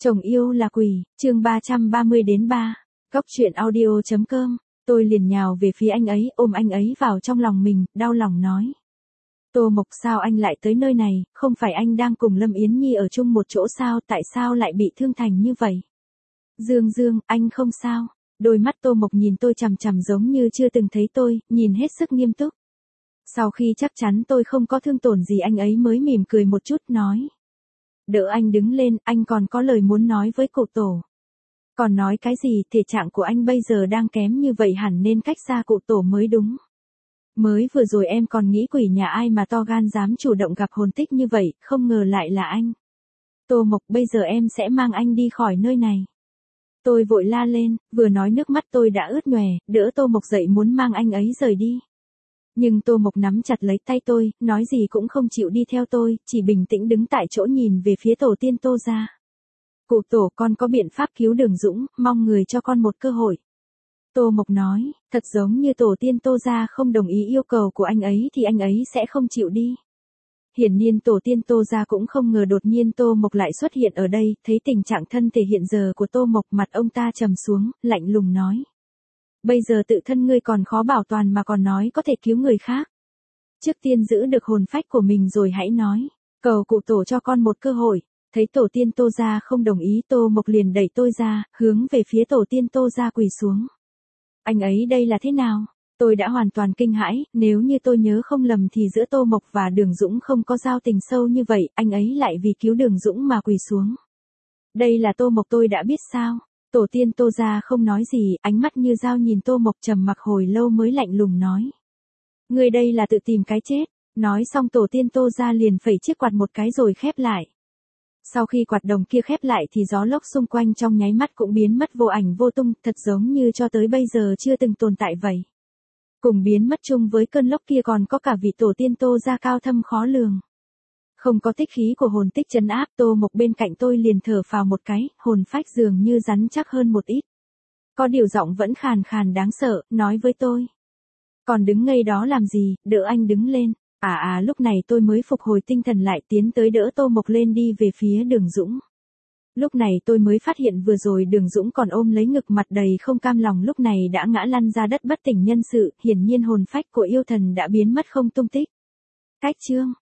Chồng yêu là quỷ, chương 330-3, Góc truyện audio.com, tôi liền nhào về phía anh ấy, ôm anh ấy vào trong lòng mình, đau lòng nói. Tô Mộc, sao anh lại tới nơi này, không phải anh đang cùng Lâm Yến Nhi ở chung một chỗ sao, tại sao lại bị thương thành như vậy? Dương, anh không sao. Đôi mắt Tô Mộc nhìn tôi chằm chằm giống như chưa từng thấy tôi, nhìn hết sức nghiêm túc. Sau khi chắc chắn tôi không có thương tổn gì, anh ấy mới mỉm cười một chút nói. Đỡ anh đứng lên, anh còn có lời muốn nói với cụ tổ. Còn nói cái gì, thể trạng của anh bây giờ đang kém như vậy hẳn nên cách xa cụ tổ mới đúng. Mới vừa rồi em còn nghĩ quỷ nhà ai mà to gan dám chủ động gặp hồn tích như vậy, không ngờ lại là anh. Tô Mộc, bây giờ em sẽ mang anh đi khỏi nơi này. Tôi vội la lên, vừa nói nước mắt tôi đã ướt nhòe, đỡ Tô Mộc dậy muốn mang anh ấy rời đi. Nhưng Tô Mộc nắm chặt lấy tay tôi, nói gì cũng không chịu đi theo tôi, chỉ bình tĩnh đứng tại chỗ nhìn về phía tổ tiên Tô gia. Cụ tổ, con có biện pháp cứu Đường Dũng, mong người cho con một cơ hội. Tô Mộc nói, thật giống như tổ tiên Tô gia không đồng ý yêu cầu của anh ấy thì anh ấy sẽ không chịu đi. Hiển nhiên tổ tiên Tô gia cũng không ngờ đột nhiên Tô Mộc lại xuất hiện ở đây, thấy tình trạng thân thể hiện giờ của Tô Mộc, mặt ông ta trầm xuống, lạnh lùng nói. Bây giờ tự thân ngươi còn khó bảo toàn mà còn nói có thể cứu người khác. Trước tiên giữ được hồn phách của mình rồi hãy nói, cầu cụ tổ cho con một cơ hội. Thấy tổ tiên Tô gia không đồng ý, Tô Mộc liền đẩy tôi ra, hướng về phía tổ tiên Tô gia quỳ xuống. Anh ấy đây là thế nào? Tôi đã hoàn toàn kinh hãi, nếu như tôi nhớ không lầm thì giữa Tô Mộc và Đường Dũng không có giao tình sâu như vậy, anh ấy lại vì cứu Đường Dũng mà quỳ xuống. Đây là Tô Mộc tôi đã biết sao? Tổ tiên Tô gia không nói gì, ánh mắt như dao nhìn Tô Mộc trầm mặc hồi lâu mới lạnh lùng nói. Người đây là tự tìm cái chết. Nói xong tổ tiên Tô gia liền phẩy chiếc quạt một cái rồi khép lại. Sau khi quạt đồng kia khép lại thì gió lốc xung quanh trong nháy mắt cũng biến mất vô ảnh vô tung, thật giống như cho tới bây giờ chưa từng tồn tại vậy. Cùng biến mất chung với cơn lốc kia còn có cả vị tổ tiên Tô gia cao thâm khó lường. Không có tích khí của hồn tích trấn áp, Tô Mộc bên cạnh tôi liền thở phào một cái, hồn phách dường như rắn chắc hơn một ít. Có điều giọng vẫn khàn khàn đáng sợ, nói với tôi. Còn đứng ngây đó làm gì, đỡ anh đứng lên. Lúc này tôi mới phục hồi tinh thần lại, tiến tới đỡ Tô Mộc lên đi về phía Đường Dũng. Lúc này tôi mới phát hiện vừa rồi Đường Dũng còn ôm lấy ngực, mặt đầy không cam lòng, lúc này đã ngã lăn ra đất bất tỉnh nhân sự, hiển nhiên hồn phách của yêu thần đã biến mất không tung tích. Cách chương